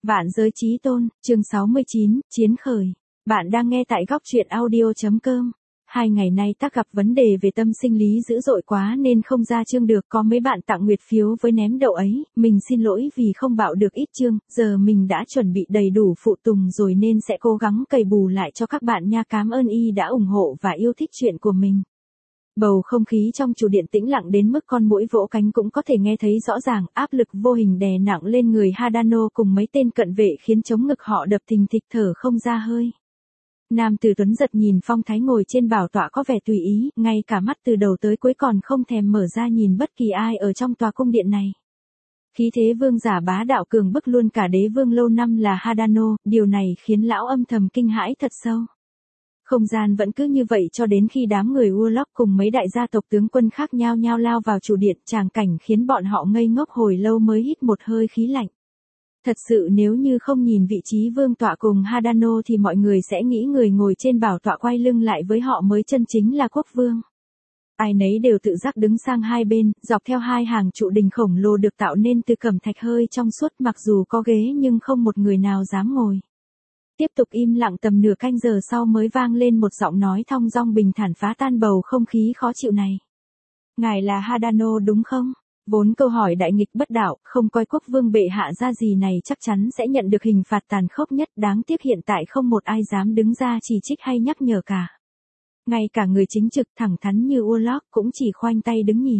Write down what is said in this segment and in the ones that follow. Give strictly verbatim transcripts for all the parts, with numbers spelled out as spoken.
Vạn giới chí tôn, chương sáu mươi chín, chiến khởi. Bạn đang nghe tại góc truyện audio.com. Hai ngày nay tác gặp vấn đề về tâm sinh lý dữ dội quá nên không ra chương được, có mấy bạn tặng nguyệt phiếu với ném đậu ấy, mình xin lỗi vì không bạo được ít chương, giờ mình đã chuẩn bị đầy đủ phụ tùng rồi nên sẽ cố gắng cày bù lại cho các bạn nha. Cảm ơn y đã ủng hộ và yêu thích chuyện của mình. Bầu không khí trong chủ điện tĩnh lặng đến mức con muỗi vỗ cánh cũng có thể nghe thấy rõ ràng, áp lực vô hình đè nặng lên người Hadano cùng mấy tên cận vệ khiến chống ngực họ đập thình thịch thở không ra hơi. Nam tử tuấn giật nhìn phong thái ngồi trên bảo tọa có vẻ tùy ý, ngay cả mắt từ đầu tới cuối còn không thèm mở ra nhìn bất kỳ ai ở trong tòa cung điện này. Khí thế vương giả bá đạo cường bức luôn cả đế vương lâu năm là Hadano, điều này khiến lão âm thầm kinh hãi thật sâu. Không gian vẫn cứ như vậy cho đến khi đám người Warlock cùng mấy đại gia tộc tướng quân khác nhao nhao lao vào chủ điện, tràng cảnh khiến bọn họ ngây ngốc hồi lâu mới hít một hơi khí lạnh. Thật sự nếu như không nhìn vị trí vương tọa cùng Hadano thì mọi người sẽ nghĩ người ngồi trên bảo tọa quay lưng lại với họ mới chân chính là quốc vương. Ai nấy đều tự giác đứng sang hai bên, dọc theo hai hàng trụ đình khổng lồ được tạo nên từ cẩm thạch hơi trong suốt, mặc dù có ghế nhưng không một người nào dám ngồi. Tiếp tục im lặng tầm nửa canh giờ sau mới vang lên một giọng nói thong dong bình thản phá tan bầu không khí khó chịu này. Ngài là Hadano đúng không? Vốn câu hỏi đại nghịch bất đạo, không coi quốc vương bệ hạ ra gì này chắc chắn sẽ nhận được hình phạt tàn khốc nhất, đáng tiếc hiện tại không một ai dám đứng ra chỉ trích hay nhắc nhở cả. Ngay cả người chính trực thẳng thắn như Warlock cũng chỉ khoanh tay đứng nhìn.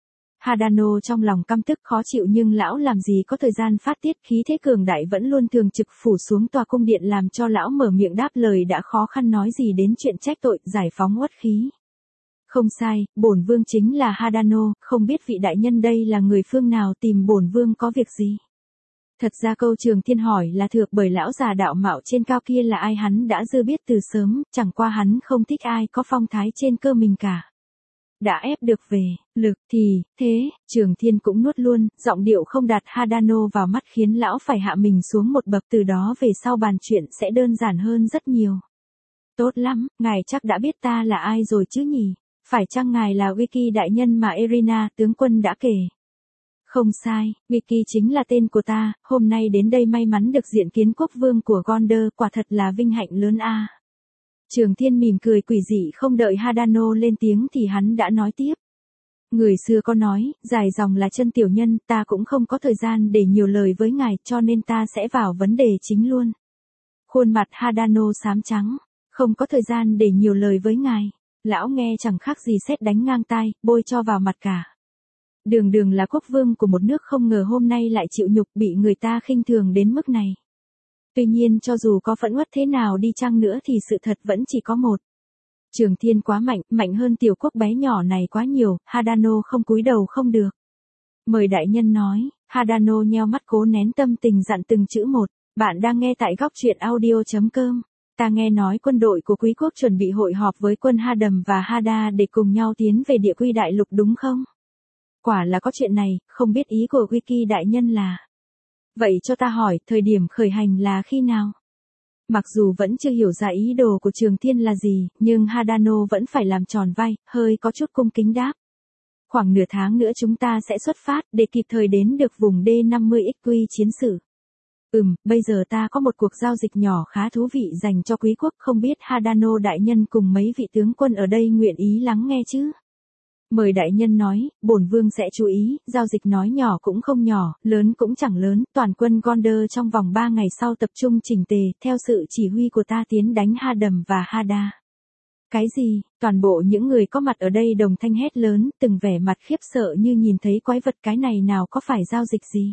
Hadano trong lòng căm tức khó chịu nhưng lão làm gì có thời gian phát tiết, khí thế cường đại vẫn luôn thường trực phủ xuống tòa cung điện làm cho lão mở miệng đáp lời đã khó khăn nói gì đến chuyện trách tội, giải phóng uất khí. Không sai, bổn vương chính là Hadano, không biết vị đại nhân đây là người phương nào, tìm bổn vương có việc gì? Thật ra câu Trường Thiên hỏi là thược bởi lão già đạo mạo trên cao kia là ai hắn đã dư biết từ sớm, chẳng qua hắn không thích ai có phong thái trên cơ mình cả. Đã ép được về lực thì thế, Trường Thiên cũng nuốt luôn, giọng điệu không đạt Hadano vào mắt khiến lão phải hạ mình xuống một bậc, từ đó về sau bàn chuyện sẽ đơn giản hơn rất nhiều. Tốt lắm, ngài chắc đã biết ta là ai rồi chứ nhỉ? Phải chăng ngài là Wiki đại nhân mà Irina tướng quân đã kể? Không sai, Wiki chính là tên của ta, hôm nay đến đây may mắn được diện kiến quốc vương của Gondor, quả thật là vinh hạnh lớn a. Trường Thiên mỉm cười quỷ dị, không đợi Hadano lên tiếng thì hắn đã nói tiếp. Người xưa có nói, dài dòng là chân tiểu nhân, ta cũng không có thời gian để nhiều lời với ngài cho nên ta sẽ vào vấn đề chính luôn. Khuôn mặt Hadano xám trắng, không có thời gian để nhiều lời với ngài. Lão nghe chẳng khác gì sét đánh ngang tai, bôi cho vào mặt cả. Đường đường là quốc vương của một nước không ngờ hôm nay lại chịu nhục, bị người ta khinh thường đến mức này. Tuy nhiên cho dù có phẫn uất thế nào đi chăng nữa thì sự thật vẫn chỉ có một. Trường Thiên quá mạnh, mạnh hơn tiểu quốc bé nhỏ này quá nhiều, Hadano không cúi đầu không được. Mời đại nhân nói, Hadano nheo mắt cố nén tâm tình dặn từng chữ một. Bạn đang nghe tại góc truyện audio.com. Ta nghe nói quân đội của quý quốc chuẩn bị hội họp với quân Hadam và Hada để cùng nhau tiến về địa quy đại lục đúng không? Quả là có chuyện này, không biết ý của Wiki đại nhân là. Vậy cho ta hỏi, thời điểm khởi hành là khi nào? Mặc dù vẫn chưa hiểu ra ý đồ của Trường Thiên là gì, nhưng Hadano vẫn phải làm tròn vai, hơi có chút cung kính đáp. Khoảng nửa tháng nữa chúng ta sẽ xuất phát, để kịp thời đến được vùng D năm mươi X Q chiến sự. Ừm, bây giờ ta có một cuộc giao dịch nhỏ khá thú vị dành cho quý quốc, không biết Hadano đại nhân cùng mấy vị tướng quân ở đây nguyện ý lắng nghe chứ? Mời đại nhân nói, bổn vương sẽ chú ý, giao dịch nói nhỏ cũng không nhỏ, lớn cũng chẳng lớn, toàn quân Gondor trong vòng ba ngày sau tập trung chỉnh tề, theo sự chỉ huy của ta tiến đánh Hadam và Hada. Cái gì? Toàn bộ những người có mặt ở đây đồng thanh hét lớn, từng vẻ mặt khiếp sợ như nhìn thấy quái vật, cái này nào có phải giao dịch gì?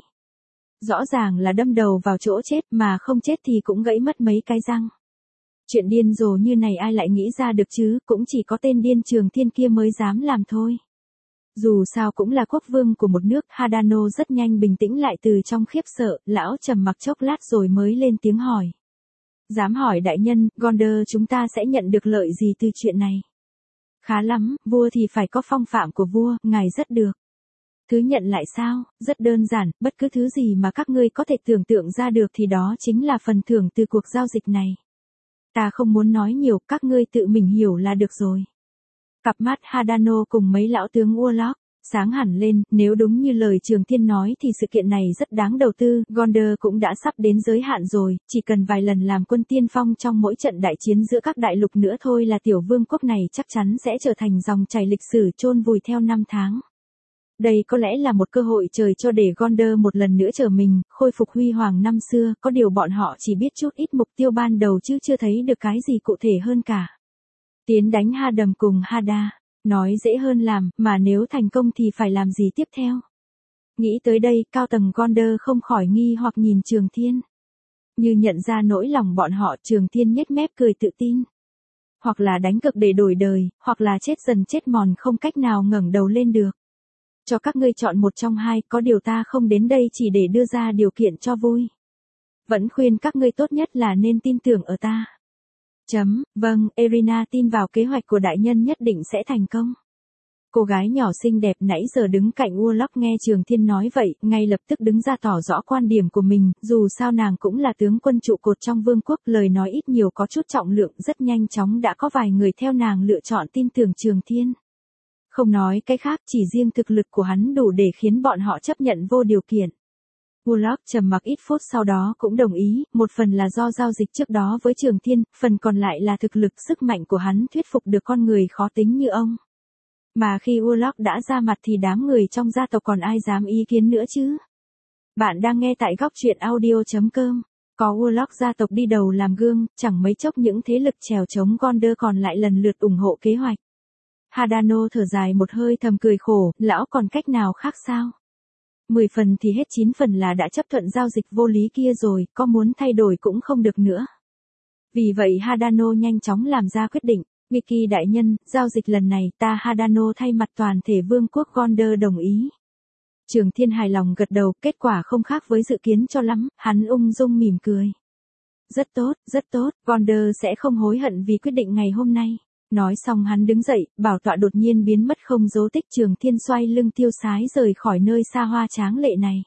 Rõ ràng là đâm đầu vào chỗ chết, mà không chết thì cũng gãy mất mấy cái răng. Chuyện điên rồ như này ai lại nghĩ ra được chứ, cũng chỉ có tên điên Trường Thiên kia mới dám làm thôi. Dù sao cũng là quốc vương của một nước, Hadano rất nhanh bình tĩnh lại từ trong khiếp sợ, lão trầm mặc chốc lát rồi mới lên tiếng hỏi. Dám hỏi đại nhân, Gondor chúng ta sẽ nhận được lợi gì từ chuyện này? Khá lắm, vua thì phải có phong phạm của vua, ngài rất được. Thứ nhận lại sao? Rất đơn giản, bất cứ thứ gì mà các ngươi có thể tưởng tượng ra được thì đó chính là phần thưởng từ cuộc giao dịch này. Ta không muốn nói nhiều, các ngươi tự mình hiểu là được rồi. Cặp mắt Hadano cùng mấy lão tướng Warlock Sáng hẳn lên, nếu đúng như lời Trường Thiên nói thì sự kiện này rất đáng đầu tư, Gondor cũng đã sắp đến giới hạn rồi, chỉ cần vài lần làm quân tiên phong trong mỗi trận đại chiến giữa các đại lục nữa thôi là tiểu vương quốc này chắc chắn sẽ trở thành dòng chảy lịch sử chôn vùi theo năm tháng. Đây có lẽ là một cơ hội trời cho để Gondor một lần nữa trở mình, khôi phục huy hoàng năm xưa, có điều bọn họ chỉ biết chút ít mục tiêu ban đầu chứ chưa thấy được cái gì cụ thể hơn cả. Tiến đánh Hadam cùng Hada. Nói dễ hơn làm, mà nếu thành công thì phải làm gì tiếp theo? Nghĩ tới đây, cao tầng Gondor không khỏi nghi hoặc nhìn Trường Thiên. Như nhận ra nỗi lòng bọn họ, Trường Thiên nhếch mép cười tự tin. Hoặc là đánh cực để đổi đời, hoặc là chết dần chết mòn không cách nào ngẩng đầu lên được. Cho các ngươi chọn một trong hai, có điều ta không đến đây chỉ để đưa ra điều kiện cho vui. Vẫn khuyên các ngươi tốt nhất là nên tin tưởng ở ta. Chấm, vâng, Irina tin vào kế hoạch của đại nhân nhất định sẽ thành công. Cô gái nhỏ xinh đẹp nãy giờ đứng cạnh Warlock nghe Trường Thiên nói vậy, ngay lập tức đứng ra tỏ rõ quan điểm của mình, dù sao nàng cũng là tướng quân trụ cột trong vương quốc, lời nói ít nhiều có chút trọng lượng, rất nhanh chóng đã có vài người theo nàng lựa chọn tin tưởng Trường Thiên. Không nói cái khác, chỉ riêng thực lực của hắn đủ để khiến bọn họ chấp nhận vô điều kiện. Warlock trầm mặc ít phút sau đó cũng đồng ý, một phần là do giao dịch trước đó với Trường Thiên, phần còn lại là thực lực sức mạnh của hắn thuyết phục được con người khó tính như ông. Mà khi Warlock đã ra mặt thì đám người trong gia tộc còn ai dám ý kiến nữa chứ? Bạn đang nghe tại góc truyện audio chấm com. Có Warlock gia tộc đi đầu làm gương, chẳng mấy chốc những thế lực chèo chống Gondor còn lại lần lượt ủng hộ kế hoạch. Hadano thở dài một hơi thầm cười khổ, lão còn cách nào khác sao? Mười phần thì hết chín phần là đã chấp thuận giao dịch vô lý kia rồi, có muốn thay đổi cũng không được nữa. Vì vậy Hadano nhanh chóng làm ra quyết định, Vicky đại nhân, giao dịch lần này ta Hadano thay mặt toàn thể vương quốc Gondor đồng ý. Trường Thiên hài lòng gật đầu, kết quả không khác với dự kiến cho lắm, hắn ung dung mỉm cười. Rất tốt, rất tốt, Gondor sẽ không hối hận vì quyết định ngày hôm nay. Nói xong hắn đứng dậy, bảo tọa đột nhiên biến mất không dấu tích. Trường Thiên xoay lưng tiêu sái rời khỏi nơi xa hoa tráng lệ này.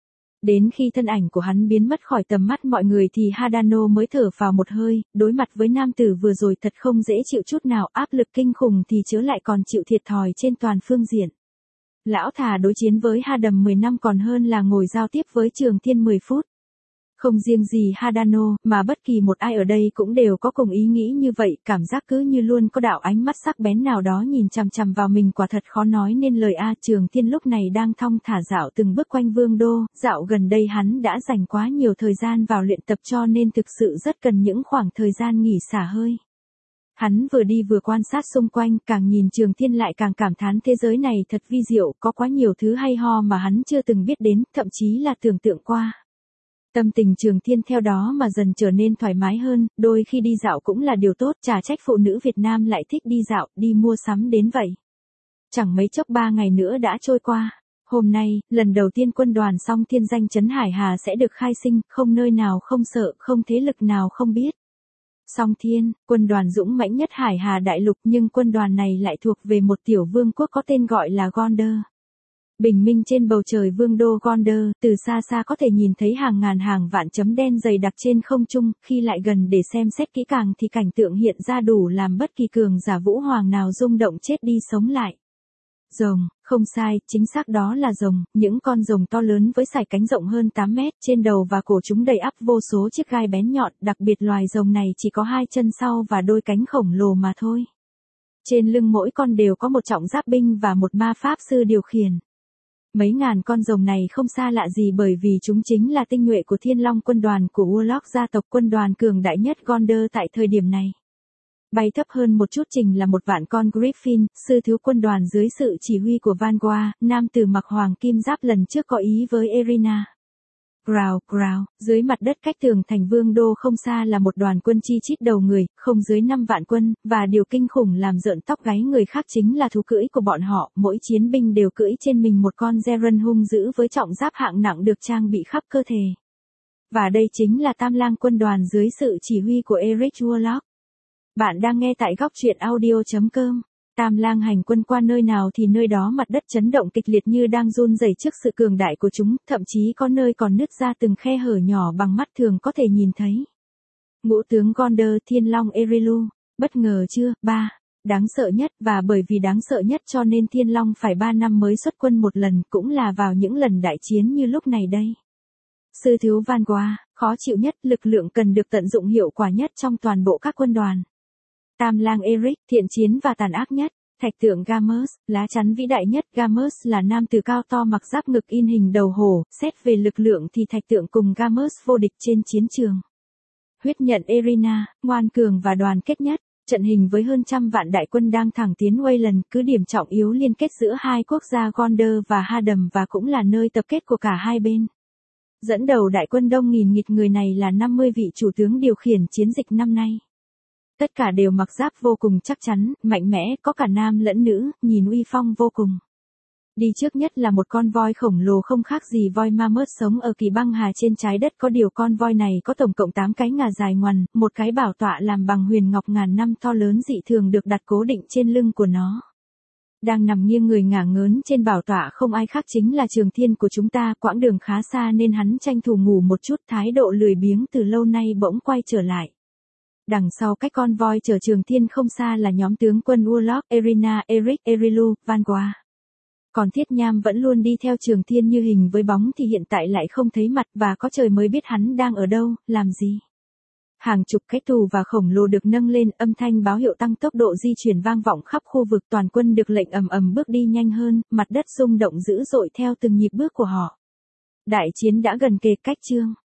Đến khi thân ảnh của hắn biến mất khỏi tầm mắt mọi người thì Hadano mới thở phào một hơi, đối mặt với nam tử vừa rồi thật không dễ chịu chút nào, áp lực kinh khủng thì chớ lại còn chịu thiệt thòi trên toàn phương diện. Lão thà đối chiến với Hadam mười năm còn hơn là ngồi giao tiếp với Trường Thiên mười phút. Không riêng gì Hadano, mà bất kỳ một ai ở đây cũng đều có cùng ý nghĩ như vậy, cảm giác cứ như luôn có đạo ánh mắt sắc bén nào đó nhìn chằm chằm vào mình, quả thật khó nói nên lời a. Trường Thiên lúc này đang thong thả dạo từng bước quanh vương đô, dạo gần đây hắn đã dành quá nhiều thời gian vào luyện tập cho nên thực sự rất cần những khoảng thời gian nghỉ xả hơi. Hắn vừa đi vừa quan sát xung quanh, càng nhìn Trường Thiên lại càng cảm thán thế giới này thật vi diệu, có quá nhiều thứ hay ho mà hắn chưa từng biết đến, thậm chí là tưởng tượng qua. Tâm tình Trường Thiên theo đó mà dần trở nên thoải mái hơn, đôi khi đi dạo cũng là điều tốt, chả trách phụ nữ Việt Nam lại thích đi dạo, đi mua sắm đến vậy. Chẳng mấy chốc ba ngày nữa đã trôi qua. Hôm nay, lần đầu tiên quân đoàn Song Thiên danh chấn Hải Hà sẽ được khai sinh, không nơi nào không sợ, không thế lực nào không biết. Song Thiên, quân đoàn dũng mãnh nhất Hải Hà đại lục, nhưng quân đoàn này lại thuộc về một tiểu vương quốc có tên gọi là Gondor. Bình minh trên bầu trời vương đô Gondor, từ xa xa có thể nhìn thấy hàng ngàn hàng vạn chấm đen dày đặc trên không trung, khi lại gần để xem xét kỹ càng thì cảnh tượng hiện ra đủ làm bất kỳ cường giả vũ hoàng nào rung động chết đi sống lại. Rồng, không sai, chính xác đó là rồng, những con rồng to lớn với sải cánh rộng hơn tám mét, trên đầu và cổ chúng đầy ắp vô số chiếc gai bén nhọn, đặc biệt loài rồng này chỉ có hai chân sau và đôi cánh khổng lồ mà thôi. Trên lưng mỗi con đều có một trọng giáp binh và một ma pháp sư điều khiển. Mấy ngàn con rồng này không xa lạ gì bởi vì chúng chính là tinh nhuệ của Thiên Long quân đoàn của Warlock gia tộc, quân đoàn cường đại nhất Gondor tại thời điểm này. Bay thấp hơn một chút trình là một vạn con Griffin, sư thiếu quân đoàn dưới sự chỉ huy của Vanguard, nam tử mặc hoàng kim giáp lần trước có ý với Irina. Growl, growl, dưới mặt đất cách tường thành vương đô không xa là một đoàn quân chi chít đầu người, không dưới năm vạn quân, và điều kinh khủng làm rợn tóc gáy người khác chính là thú cưỡi của bọn họ, mỗi chiến binh đều cưỡi trên mình một con Zeren hung dữ với trọng giáp hạng nặng được trang bị khắp cơ thể. Và đây chính là Tam Lang quân đoàn dưới sự chỉ huy của Eric Warlock. Bạn đang nghe tại góc truyện audio chấm com. Tam Lang hành quân qua nơi nào thì nơi đó mặt đất chấn động kịch liệt như đang run rẩy trước sự cường đại của chúng, thậm chí có nơi còn nứt ra từng khe hở nhỏ bằng mắt thường có thể nhìn thấy. Ngũ tướng Gondor Thiên Long Erilu, bất ngờ chưa? Ba. Đáng sợ nhất, và bởi vì đáng sợ nhất cho nên Thiên Long phải ba năm mới xuất quân một lần, cũng là vào những lần đại chiến như lúc này đây. Sư thiếu Vanguard, khó chịu nhất, lực lượng cần được tận dụng hiệu quả nhất trong toàn bộ các quân đoàn. Tam lang Eric, thiện chiến và tàn ác nhất. Thạch tượng Gamers, lá chắn vĩ đại nhất. Gamers là nam tử cao to mặc giáp ngực in hình đầu hổ, xét về lực lượng thì thạch tượng cùng Gamers vô địch trên chiến trường. Huyết nhận Erina, ngoan cường và đoàn kết nhất. Trận hình với hơn trăm vạn đại quân đang thẳng tiến Wayland, cứ điểm trọng yếu liên kết giữa hai quốc gia Gondor và Hadam và cũng là nơi tập kết của cả hai bên. Dẫn đầu đại quân đông nghìn nghịt người này là năm mươi vị chủ tướng điều khiển chiến dịch năm nay. Tất cả đều mặc giáp vô cùng chắc chắn, mạnh mẽ, có cả nam lẫn nữ, nhìn uy phong vô cùng. Đi trước nhất là một con voi khổng lồ không khác gì voi mammoth sống ở kỳ băng hà trên trái đất, có điều con voi này có tổng cộng tám cái ngà dài ngoằn, một cái bảo tọa làm bằng huyền ngọc ngàn năm to lớn dị thường được đặt cố định trên lưng của nó. Đang nằm nghiêng người ngả ngớn trên bảo tọa không ai khác chính là Trường Thiên của chúng ta, quãng đường khá xa nên hắn tranh thủ ngủ một chút, thái độ lười biếng từ lâu nay bỗng quay trở lại. Đằng sau cách con voi chở Trường Thiên không xa là nhóm tướng quân Urlok, Erina, Eric, Erilu, Vanguard. Còn Thiết Nham vẫn luôn đi theo Trường Thiên như hình với bóng thì hiện tại lại không thấy mặt và có trời mới biết hắn đang ở đâu, làm gì. Hàng chục cái tù và khổng lồ được nâng lên, âm thanh báo hiệu tăng tốc độ di chuyển vang vọng khắp khu vực, toàn quân được lệnh ầm ầm bước đi nhanh hơn, mặt đất rung động dữ dội theo từng nhịp bước của họ. Đại chiến đã gần kề, cách chương